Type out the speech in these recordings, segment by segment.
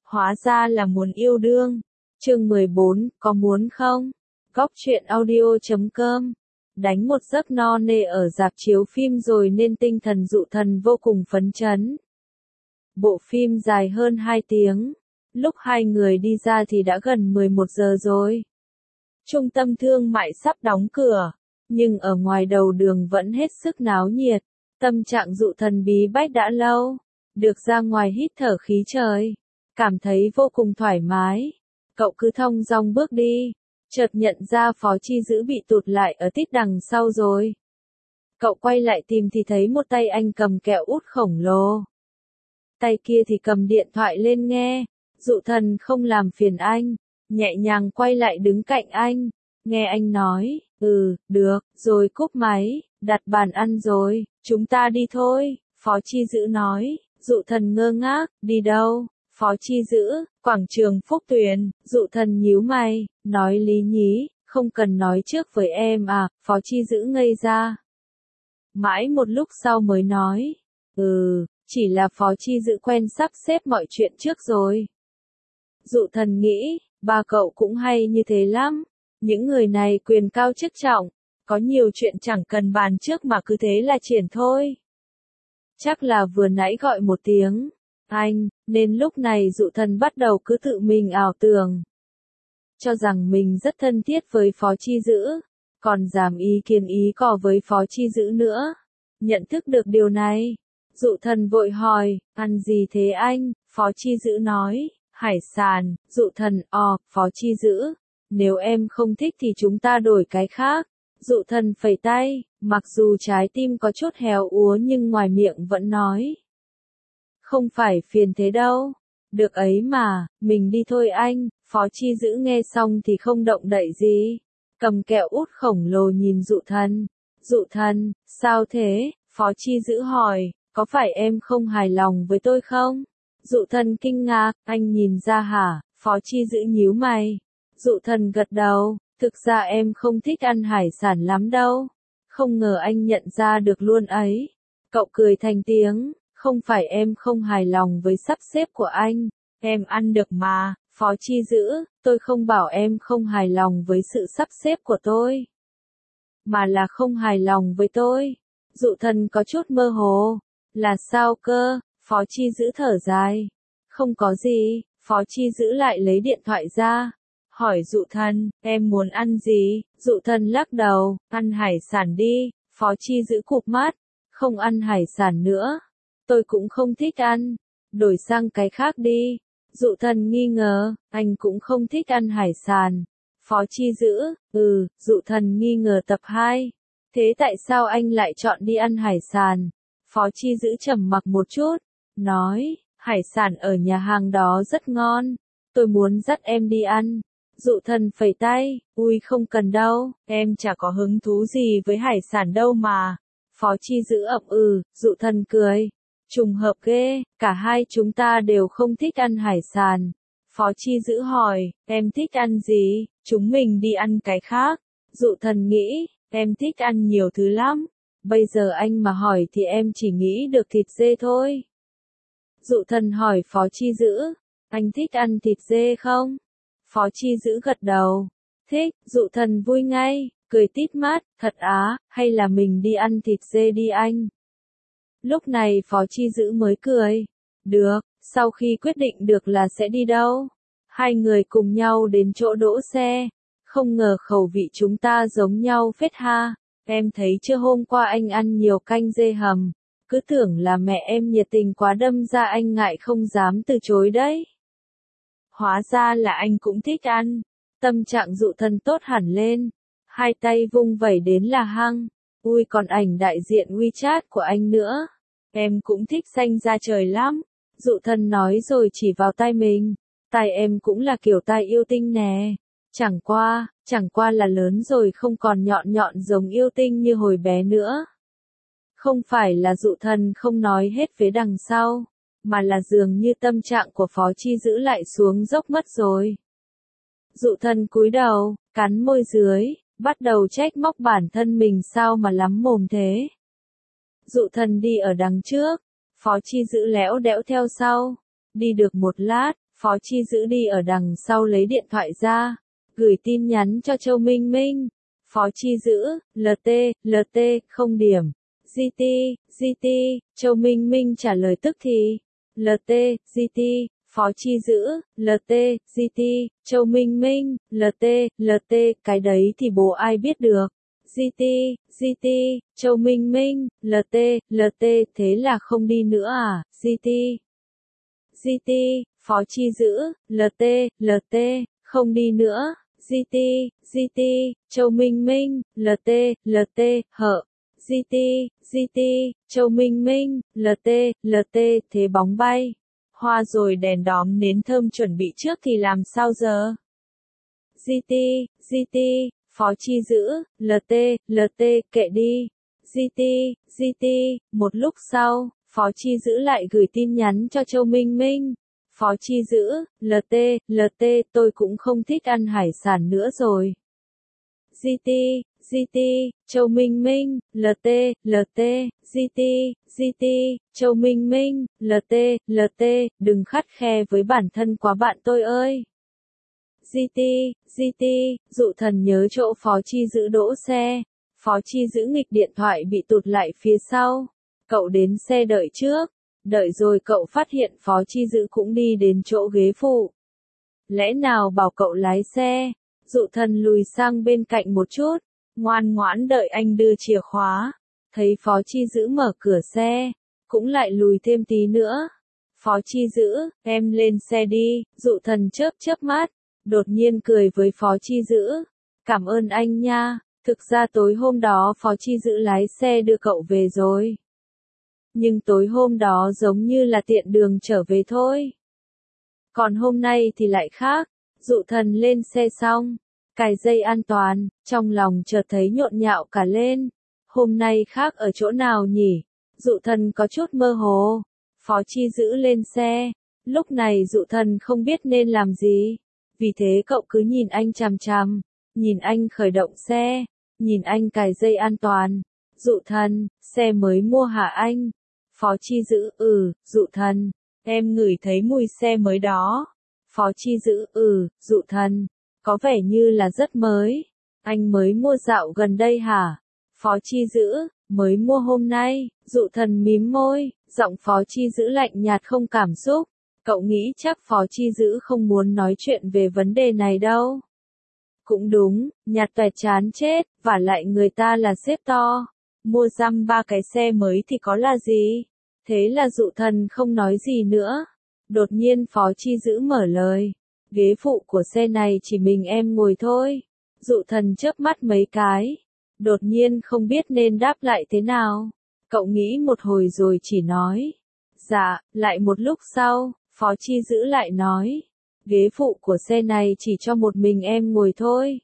Hóa ra là muốn yêu đương. Chương 14, có muốn không? Góc truyện audio.com. Đánh một giấc no nê ở rạp chiếu phim rồi nên tinh thần Dụ Thần vô cùng phấn chấn. Bộ phim dài hơn 2 tiếng. Lúc hai người đi ra thì đã gần 11 giờ rồi. Trung tâm thương mại sắp đóng cửa, nhưng ở ngoài đầu đường vẫn hết sức náo nhiệt. Tâm trạng Dụ Thần bí bách đã lâu, được ra ngoài hít thở khí trời, cảm thấy vô cùng thoải mái. Cậu cứ thong dong bước đi, chợt nhận ra Phó Chi Dữ bị tụt lại ở tít đằng sau rồi. Cậu quay lại tìm thì thấy một tay anh cầm kẹo út khổng lồ. Tay kia thì cầm điện thoại lên nghe. Dụ Thần không làm phiền anh, nhẹ nhàng quay lại đứng cạnh anh, nghe anh nói, được, rồi cúp máy, đặt bàn ăn rồi, chúng ta đi thôi, Phó Chi Dữ nói. Dụ Thần ngơ ngác, đi đâu? Phó Chi Dữ, quảng trường Phúc Tuyền. Dụ Thần nhíu mày, nói lý nhí, không cần nói trước với em à? Phó Chi Dữ ngây ra. Mãi một lúc sau mới nói, chỉ là Phó Chi Dữ quen sắp xếp mọi chuyện trước rồi. Dụ Thần nghĩ, ba cậu cũng hay như thế lắm. Những người này quyền cao chức trọng, có nhiều chuyện chẳng cần bàn trước mà cứ thế là triển thôi. Chắc là vừa nãy gọi một tiếng anh, nên lúc này Dụ Thần bắt đầu cứ tự mình ảo tưởng, cho rằng mình rất thân thiết với Phó Chi Dữ, còn dám ý kiến ý cò với Phó Chi Dữ nữa. Nhận thức được điều này, Dụ Thần vội hỏi, ăn gì thế anh? Phó Chi Dữ nói, hải sản. Dụ Thần, Phó Chi Dữ, nếu em không thích thì chúng ta đổi cái khác. Dụ Thần phẩy tay, mặc dù trái tim có chút héo úa nhưng ngoài miệng vẫn nói, không phải phiền thế đâu. Được ấy mà, mình đi thôi anh. Phó Chi Dữ nghe xong thì không động đậy gì, cầm kẹo út khổng lồ nhìn Dụ Thần. Dụ Thần, sao thế? Phó Chi Dữ hỏi, có phải em không hài lòng với tôi không? Dụ Thần kinh ngạc, anh nhìn ra hả? Phó Chi Dữ nhíu mày. Dụ Thần gật đầu, thực ra em không thích ăn hải sản lắm đâu. Không ngờ anh nhận ra được luôn ấy. Cậu cười thành tiếng, không phải em không hài lòng với sắp xếp của anh, em ăn được mà. Phó Chi Dữ, tôi không bảo em không hài lòng với sự sắp xếp của tôi, mà là không hài lòng với tôi. Dụ Thần có chút mơ hồ, là sao cơ? Phó Chi Dữ thở dài, không có gì. Phó Chi Dữ lại lấy điện thoại ra, hỏi Dụ Thần, em muốn ăn gì? Dụ Thần lắc đầu, ăn hải sản đi. Phó Chi Dữ cụp mắt, không ăn hải sản nữa. Tôi cũng không thích ăn, đổi sang cái khác đi. Dụ Thần nghi ngờ, anh cũng không thích ăn hải sản. Phó Chi Dữ, Dụ Thần nghi ngờ tập 2. Thế tại sao anh lại chọn đi ăn hải sản? Phó Chi Dữ trầm mặc một chút, nói, hải sản ở nhà hàng đó rất ngon, tôi muốn dắt em đi ăn. Dụ Thần phẩy tay, không cần đâu, em chả có hứng thú gì với hải sản đâu mà. Phó Chi Dữ ậm Dụ Thần cười, trùng hợp ghê, cả hai chúng ta đều không thích ăn hải sản. Phó Chi Dữ hỏi, em thích ăn gì? Chúng mình đi ăn cái khác. Dụ Thần nghĩ, em thích ăn nhiều thứ lắm. Bây giờ anh mà hỏi thì em chỉ nghĩ được thịt dê thôi. Dụ Thần hỏi Phó Chi Dữ, anh thích ăn thịt dê không? Phó Chi Dữ gật đầu, thích. Dụ Thần vui ngay, cười tít mắt, thật á, hay là mình đi ăn thịt dê đi anh? Lúc này Phó Chi Dữ mới cười, được. Sau khi quyết định được là sẽ đi đâu, hai người cùng nhau đến chỗ đỗ xe. Không ngờ khẩu vị chúng ta giống nhau phết ha. Em thấy chưa, hôm qua anh ăn nhiều canh dê hầm, cứ tưởng là mẹ em nhiệt tình quá đâm ra anh ngại không dám từ chối đấy. Hóa ra là anh cũng thích ăn. Tâm trạng Dụ Thần tốt hẳn lên, hai tay vung vẩy đến là hăng. Còn ảnh đại diện WeChat của anh nữa. Em cũng thích xanh da trời lắm. Dụ Thần nói rồi chỉ vào tay mình. Tai em cũng là kiểu tai yêu tinh nè. Chẳng qua là lớn rồi không còn nhọn nhọn giống yêu tinh như hồi bé nữa. Không phải là Dụ Thần không nói hết phía đằng sau, mà là dường như tâm trạng của Phó Chi Dữ lại xuống dốc mất rồi. Dụ Thần cúi đầu, cắn môi dưới, bắt đầu trách móc bản thân mình sao mà lắm mồm thế. Dụ Thần đi ở đằng trước, Phó Chi Dữ lẽo đẽo theo sau. Đi được một lát, Phó Chi Dữ đi ở đằng sau lấy điện thoại ra, gửi tin nhắn cho Châu Minh Minh. Phó Chi Dữ, LT, không điểm. GT, Châu Minh Minh trả lời tức thì. GT, Phó Chi Dữ, GT, Châu Minh Minh, LT, cái đấy thì bố ai biết được. GT, Châu Minh Minh, LT, thế là không đi nữa à, GT, Phó Chi Dữ, LT, không đi nữa. GT, Châu Minh Minh, LT, hợ. GT, Châu Minh Minh, LT, thế bóng bay. Hoa rồi đèn đóm nến thơm chuẩn bị trước thì làm sao giờ? GT, Phó Chi Dữ, LT, kệ đi. GT, một lúc sau, Phó Chi Dữ lại gửi tin nhắn cho Châu Minh Minh. Phó Chi Dữ, LT, tôi cũng không thích ăn hải sản nữa rồi. GT, Châu Minh Minh, LT, GT, Châu Minh Minh, LT, đừng khắt khe với bản thân quá bạn tôi ơi. GT, Dụ Thần nhớ chỗ Phó Chi Dữ đỗ xe. Phó Chi Dữ nghịch điện thoại bị tụt lại phía sau. Cậu đến xe đợi trước. Đợi rồi cậu phát hiện Phó Chi Dữ cũng đi đến chỗ ghế phụ. Lẽ nào bảo cậu lái xe? Dụ Thần lùi sang bên cạnh một chút, ngoan ngoãn đợi anh đưa chìa khóa. Thấy Phó Chi Dữ mở cửa xe, cũng lại lùi thêm tí nữa. Phó Chi Dữ, em lên xe đi. Dụ Thần chớp mắt, đột nhiên cười với Phó Chi Dữ. Cảm ơn anh nha, thực ra tối hôm đó Phó Chi Dữ lái xe đưa cậu về rồi. Nhưng tối hôm đó giống như là tiện đường trở về thôi. Còn hôm nay thì lại khác. Dụ Thần lên xe xong, cài dây an toàn, trong lòng chợt thấy nhộn nhạo cả lên. Hôm nay khác ở chỗ nào nhỉ? Dụ Thần có chút mơ hồ. Phó Chi Dữ lên xe. Lúc này Dụ Thần không biết nên làm gì. Vì thế cậu cứ nhìn anh chằm chằm. Nhìn anh khởi động xe. Nhìn anh cài dây an toàn. Dụ Thần, xe mới mua hả anh? Phó Chi Dữ, Dụ Thần, em ngửi thấy mùi xe mới đó. Phó Chi Dữ, Dụ Thần, có vẻ như là rất mới. Anh mới mua dạo gần đây hả? Phó Chi Dữ, mới mua hôm nay. Dụ Thần mím môi, giọng Phó Chi Dữ lạnh nhạt không cảm xúc. Cậu nghĩ chắc Phó Chi Dữ không muốn nói chuyện về vấn đề này đâu. Cũng đúng, nhạt toẹt chán chết, vả lại người ta là sếp to. Mua dăm 3 cái xe mới thì có là gì? Thế là Dụ Thần không nói gì nữa. Đột nhiên Phó Chi Dữ mở lời. Ghế phụ của xe này chỉ mình em ngồi thôi. Dụ Thần chớp mắt mấy cái. Đột nhiên không biết nên đáp lại thế nào. Cậu nghĩ một hồi rồi chỉ nói. Dạ, lại một lúc sau, Phó Chi Dữ lại nói. Ghế phụ của xe này chỉ cho một mình em ngồi thôi.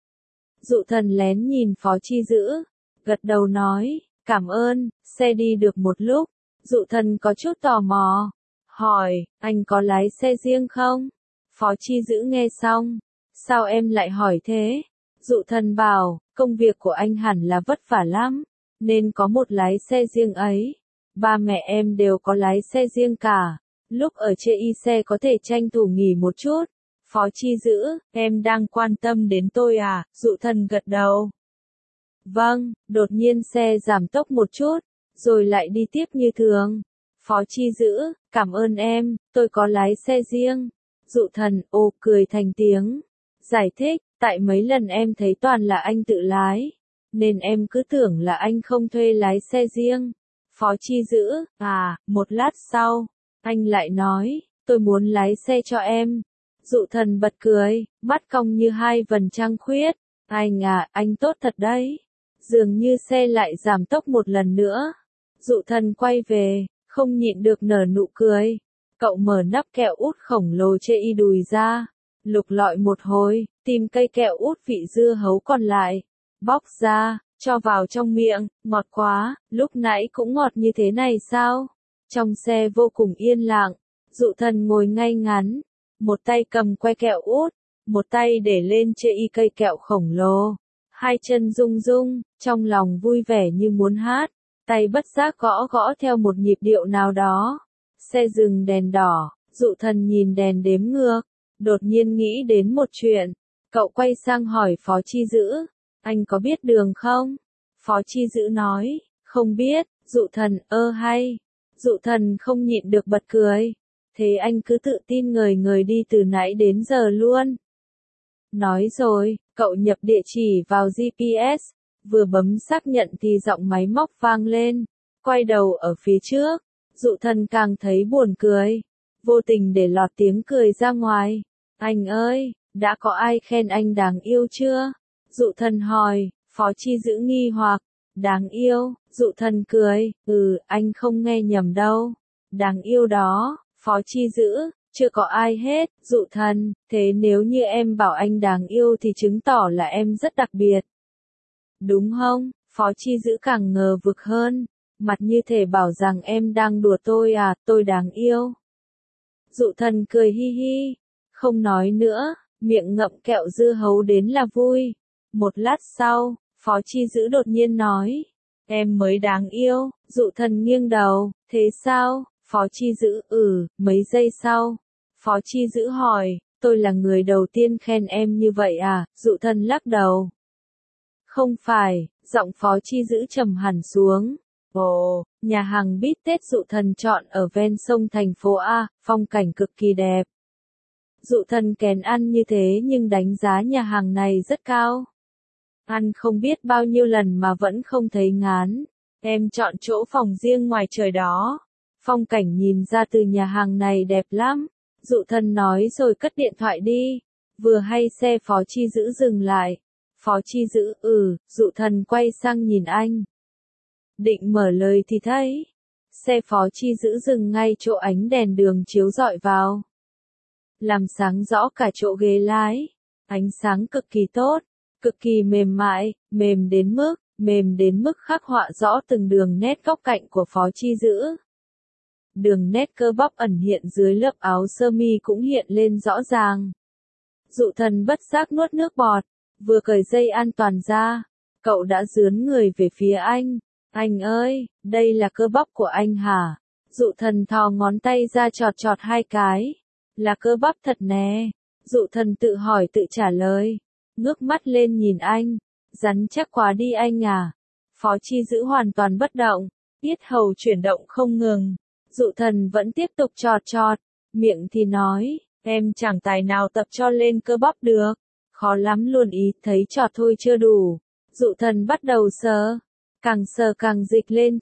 Dụ Thần lén nhìn Phó Chi Dữ. Gật đầu nói, cảm ơn, xe đi được một lúc. Dụ Thần có chút tò mò. Hỏi, anh có lái xe riêng không? Phó Chi Dữ nghe xong. Sao em lại hỏi thế? Dụ Thần bảo, công việc của anh hẳn là vất vả lắm. Nên có một lái xe riêng ấy. Ba mẹ em đều có lái xe riêng cả. Lúc ở chê y xe có thể tranh thủ nghỉ một chút. Phó Chi Dữ, em đang quan tâm đến tôi à? Dụ Thần gật đầu. Vâng, đột nhiên xe giảm tốc một chút, rồi lại đi tiếp như thường. Phó Chi Dữ, cảm ơn em, tôi có lái xe riêng. Dụ Thần, cười thành tiếng. Giải thích, tại mấy lần em thấy toàn là anh tự lái. Nên em cứ tưởng là anh không thuê lái xe riêng. Phó Chi Dữ, một lát sau, anh lại nói, tôi muốn lái xe cho em. Dụ Thần bật cười, mắt cong như hai vầng trăng khuyết. Anh tốt thật đấy. Dường như xe lại giảm tốc một lần nữa. Dụ Thần quay về, không nhịn được nở nụ cười. Cậu mở nắp kẹo út khổng lồ chê y đùi ra. Lục lọi một hồi, tìm cây kẹo út vị dưa hấu còn lại. Bóc ra, cho vào trong miệng, ngọt quá, lúc nãy cũng ngọt như thế này sao? Trong xe vô cùng yên lặng, Dụ Thần ngồi ngay ngắn. Một tay cầm que kẹo út, một tay để lên chê y cây kẹo khổng lồ. Hai chân rung rung, trong lòng vui vẻ như muốn hát, tay bất giác gõ gõ theo một nhịp điệu nào đó. Xe dừng đèn đỏ, Dụ Thần nhìn đèn đếm ngược, đột nhiên nghĩ đến một chuyện. Cậu quay sang hỏi Phó Chi Dữ, anh có biết đường không? Phó Chi Dữ nói, không biết. Dụ Thần, hay. Dụ Thần không nhịn được bật cười. Thế anh cứ tự tin ngời ngời đi từ nãy đến giờ luôn. Nói rồi, cậu nhập địa chỉ vào GPS, vừa bấm xác nhận thì giọng máy móc vang lên. Quay đầu ở phía trước, Dụ Thần càng thấy buồn cười, vô tình để lọt tiếng cười ra ngoài. Anh ơi, đã có ai khen anh đáng yêu chưa? Dụ Thần hỏi. Phó Chi Dữ nghi hoặc. Đáng yêu. Dụ Thần cười, anh không nghe nhầm đâu. Đáng yêu đó. Phó Chi Dữ, chưa có ai hết. Dụ Thần, thế nếu như em bảo anh đáng yêu thì chứng tỏ là em rất đặc biệt. Đúng không? Phó Chi Dữ càng ngờ vực hơn, mặt như thể bảo rằng em đang đùa tôi à, tôi đáng yêu. Dụ Thần cười hi hi, không nói nữa, miệng ngậm kẹo dưa hấu đến là vui. Một lát sau, Phó Chi Dữ đột nhiên nói, em mới đáng yêu. Dụ Thần nghiêng đầu, thế sao? Phó Chi Dữ, mấy giây sau. Phó Chi Dữ hỏi, tôi là người đầu tiên khen em như vậy à? Dụ Thần lắc đầu. Không phải, giọng Phó Chi Dữ trầm hẳn xuống. Ồ, nhà hàng bít tết Dụ Thần chọn ở ven sông thành phố A, phong cảnh cực kỳ đẹp. Dụ Thần kén ăn như thế nhưng đánh giá nhà hàng này rất cao. Ăn không biết bao nhiêu lần mà vẫn không thấy ngán. Em chọn chỗ phòng riêng ngoài trời đó. Phong cảnh nhìn ra từ nhà hàng này đẹp lắm. Dụ Thần nói rồi cất điện thoại đi. Vừa hay xe Phó Chi Dữ dừng lại. Phó Chi Dữ, Dụ Thần quay sang nhìn anh. Định mở lời thì thấy. Xe Phó Chi Dữ dừng ngay chỗ ánh đèn đường chiếu rọi vào. Làm sáng rõ cả chỗ ghế lái. Ánh sáng cực kỳ tốt, cực kỳ mềm mại, mềm đến mức khắc họa rõ từng đường nét góc cạnh của Phó Chi Dữ. Đường nét cơ bắp ẩn hiện dưới lớp áo sơ mi cũng hiện lên rõ ràng. Dụ Thần bất giác nuốt nước bọt, vừa cởi dây an toàn ra, cậu đã dướn người về phía anh. Anh ơi, đây là cơ bắp của anh hả? Dụ Thần thò ngón tay ra chọt chọt hai cái. Là cơ bắp thật nè. Dụ Thần tự hỏi tự trả lời. Ngước mắt lên nhìn anh. Rắn chắc quá đi anh à. Phó Chi Dữ hoàn toàn bất động. Yết hầu chuyển động không ngừng. Dụ Thần vẫn tiếp tục chọt chọt. Miệng thì nói, em chẳng tài nào tập cho lên cơ bắp được. Khó lắm luôn ý, thấy chọt thôi chưa đủ. Dụ Thần bắt đầu sờ. Càng sờ càng dịch lên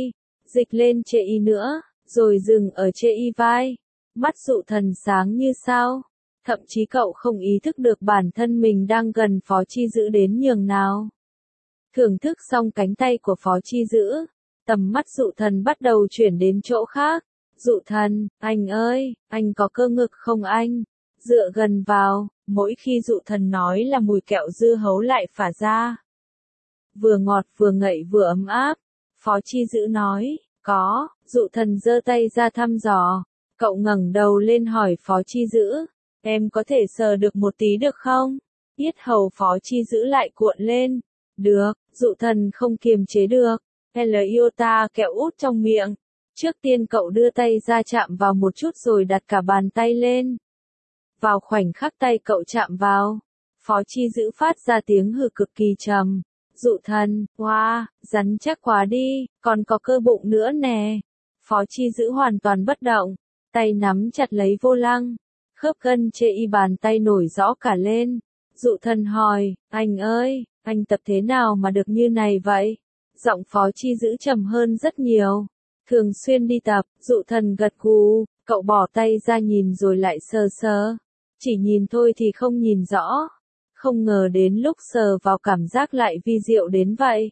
chê y nữa, rồi dừng ở chê y vai. Mắt Dụ Thần sáng như sao. Thậm chí cậu không ý thức được bản thân mình đang gần Phó Chi Dữ đến nhường nào. Thưởng thức xong cánh tay của Phó Chi Dữ, tầm mắt Dụ Thần bắt đầu chuyển đến chỗ khác. Dụ Thần, anh ơi, anh có cơ ngực không anh? Dựa gần vào, mỗi khi Dụ Thần nói là mùi kẹo dưa hấu lại phả ra. Vừa ngọt vừa ngậy vừa ấm áp. Phó Chi Dữ nói, có. Dụ Thần giơ tay ra thăm dò. Cậu ngẩng đầu lên hỏi Phó Chi Dữ, em có thể sờ được một tí được không? Yết hầu Phó Chi Dữ lại cuộn lên. Được. Dụ Thần không kiềm chế được. Iota kẹo út trong miệng. Trước tiên cậu đưa tay ra chạm vào một chút rồi đặt cả bàn tay lên. Vào khoảnh khắc tay cậu chạm vào, Phó Chi Dữ phát ra tiếng hừ cực kỳ trầm. Dụ Thần, wow, rắn chắc quá đi, còn có cơ bụng nữa nè. Phó Chi Dữ hoàn toàn bất động, tay nắm chặt lấy vô lăng, khớp gân chê y bàn tay nổi rõ cả lên. Dụ Thần hỏi, anh ơi, anh tập thế nào mà được như này vậy? Giọng Phó Chi Dữ trầm hơn rất nhiều. Thường xuyên đi tập. Dụ Thần gật gù, cậu bỏ tay ra nhìn rồi lại sờ sờ. Chỉ nhìn thôi thì không nhìn rõ. Không ngờ đến lúc sờ vào cảm giác lại vi diệu đến vậy.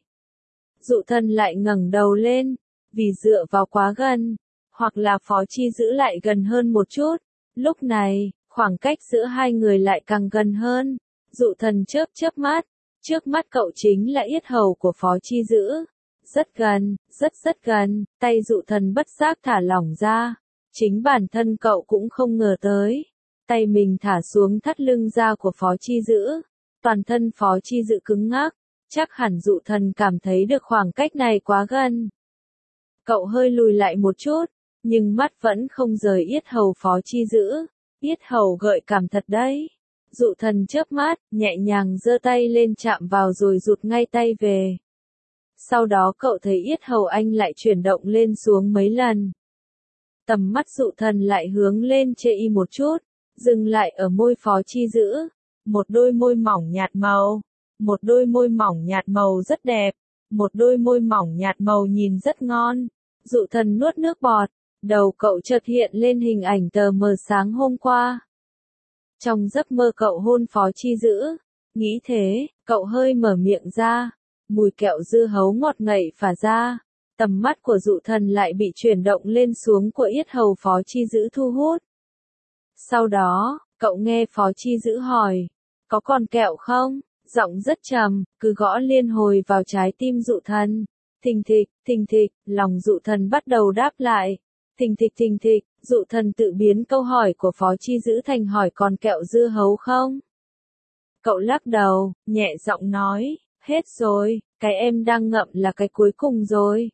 Dụ Thần lại ngẩng đầu lên, vì dựa vào quá gần, hoặc là Phó Chi Dữ lại gần hơn một chút. Lúc này, khoảng cách giữa hai người lại càng gần hơn. Dụ Thần chớp mắt, trước mắt cậu chính là yết hầu của Phó Chi Dữ. Rất gần, rất gần, tay Dụ Thần bất giác thả lỏng ra. Chính bản thân cậu cũng không ngờ tới. Tay mình thả xuống thắt lưng da của Phó Chi Dữ. Toàn thân Phó Chi Dữ cứng ngắc, chắc hẳn Dụ Thần cảm thấy được khoảng cách này quá gần. Cậu hơi lùi lại một chút, nhưng mắt vẫn không rời yết hầu Phó Chi Dữ. Yết hầu gợi cảm thật đấy. Dụ thần chớp mắt, nhẹ nhàng giơ tay lên chạm vào rồi rụt ngay tay về. Sau đó cậu thấy yết hầu anh lại chuyển động lên xuống mấy lần. Tầm mắt dụ thần lại hướng lên chê y một chút, dừng lại ở môi Phó Chi Dữ. Một đôi môi mỏng nhạt màu. Một đôi môi mỏng nhạt màu rất đẹp. Một đôi môi mỏng nhạt màu nhìn rất ngon. Dụ thần nuốt nước bọt. Đầu cậu chợt hiện lên hình ảnh tờ mờ sáng hôm qua. Trong giấc mơ cậu hôn Phó Chi Dữ. Nghĩ thế, cậu hơi mở miệng ra. Mùi kẹo dưa hấu ngọt ngậy phả ra. Tầm mắt của dụ thần lại bị chuyển động lên xuống của yết hầu Phó Chi Dữ thu hút. Sau đó, cậu nghe Phó Chi Dữ hỏi. Có còn kẹo không? Giọng rất trầm, cứ gõ liên hồi vào trái tim dụ thần. Thình thịch, lòng dụ thần bắt đầu đáp lại. Thình thịch, dụ thần tự biến câu hỏi của Phó Chi Dữ thành hỏi còn kẹo dưa hấu không? Cậu lắc đầu, nhẹ giọng nói, hết rồi, cái em đang ngậm là cái cuối cùng rồi.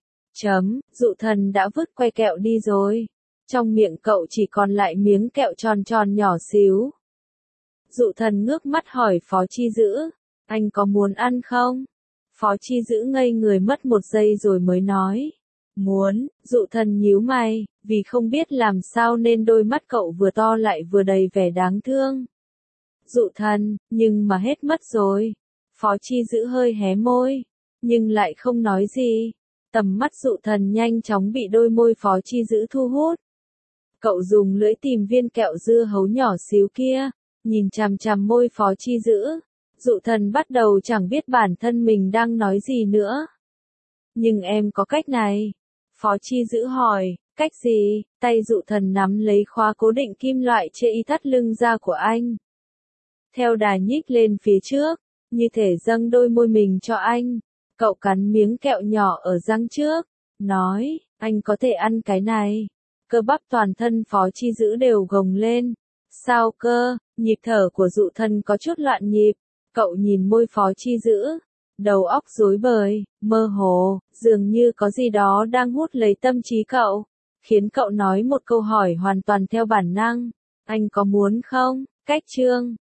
Dụ thần đã vứt que kẹo đi rồi. Trong miệng cậu chỉ còn lại miếng kẹo tròn tròn nhỏ xíu. Dụ thần ngước mắt hỏi Phó Chi Dữ, anh có muốn ăn không? Phó Chi Dữ ngây người mất một giây rồi mới nói. Muốn. Dụ thần nhíu mày, vì không biết làm sao nên đôi mắt cậu vừa to lại vừa đầy vẻ đáng thương. Dụ thần, nhưng mà hết mất rồi. Phó Chi Dữ hơi hé môi, nhưng lại không nói gì. Tầm mắt dụ thần nhanh chóng bị đôi môi Phó Chi Dữ thu hút. Cậu dùng lưỡi tìm viên kẹo dưa hấu nhỏ xíu kia, nhìn chằm chằm môi Phó Chi Dữ. Dụ thần bắt đầu chẳng biết bản thân mình đang nói gì nữa. Nhưng em có cách này. Phó Chi Dữ hỏi, cách gì? Tay dụ thần nắm lấy khóa cố định kim loại trên y thắt lưng da của anh. Theo đà nhích lên phía trước, như thể dâng đôi môi mình cho anh. Cậu cắn miếng kẹo nhỏ ở răng trước, nói, anh có thể ăn cái này. Cơ bắp toàn thân Phó Chi Dữ đều gồng lên. Sao cơ? Nhịp thở của dụ thần có chút loạn nhịp. Cậu nhìn môi Phó Chi Dữ. Đầu óc rối bời, mơ hồ, dường như có gì đó đang hút lấy tâm trí cậu, khiến cậu nói một câu hỏi hoàn toàn theo bản năng. Anh có muốn không? Cách chương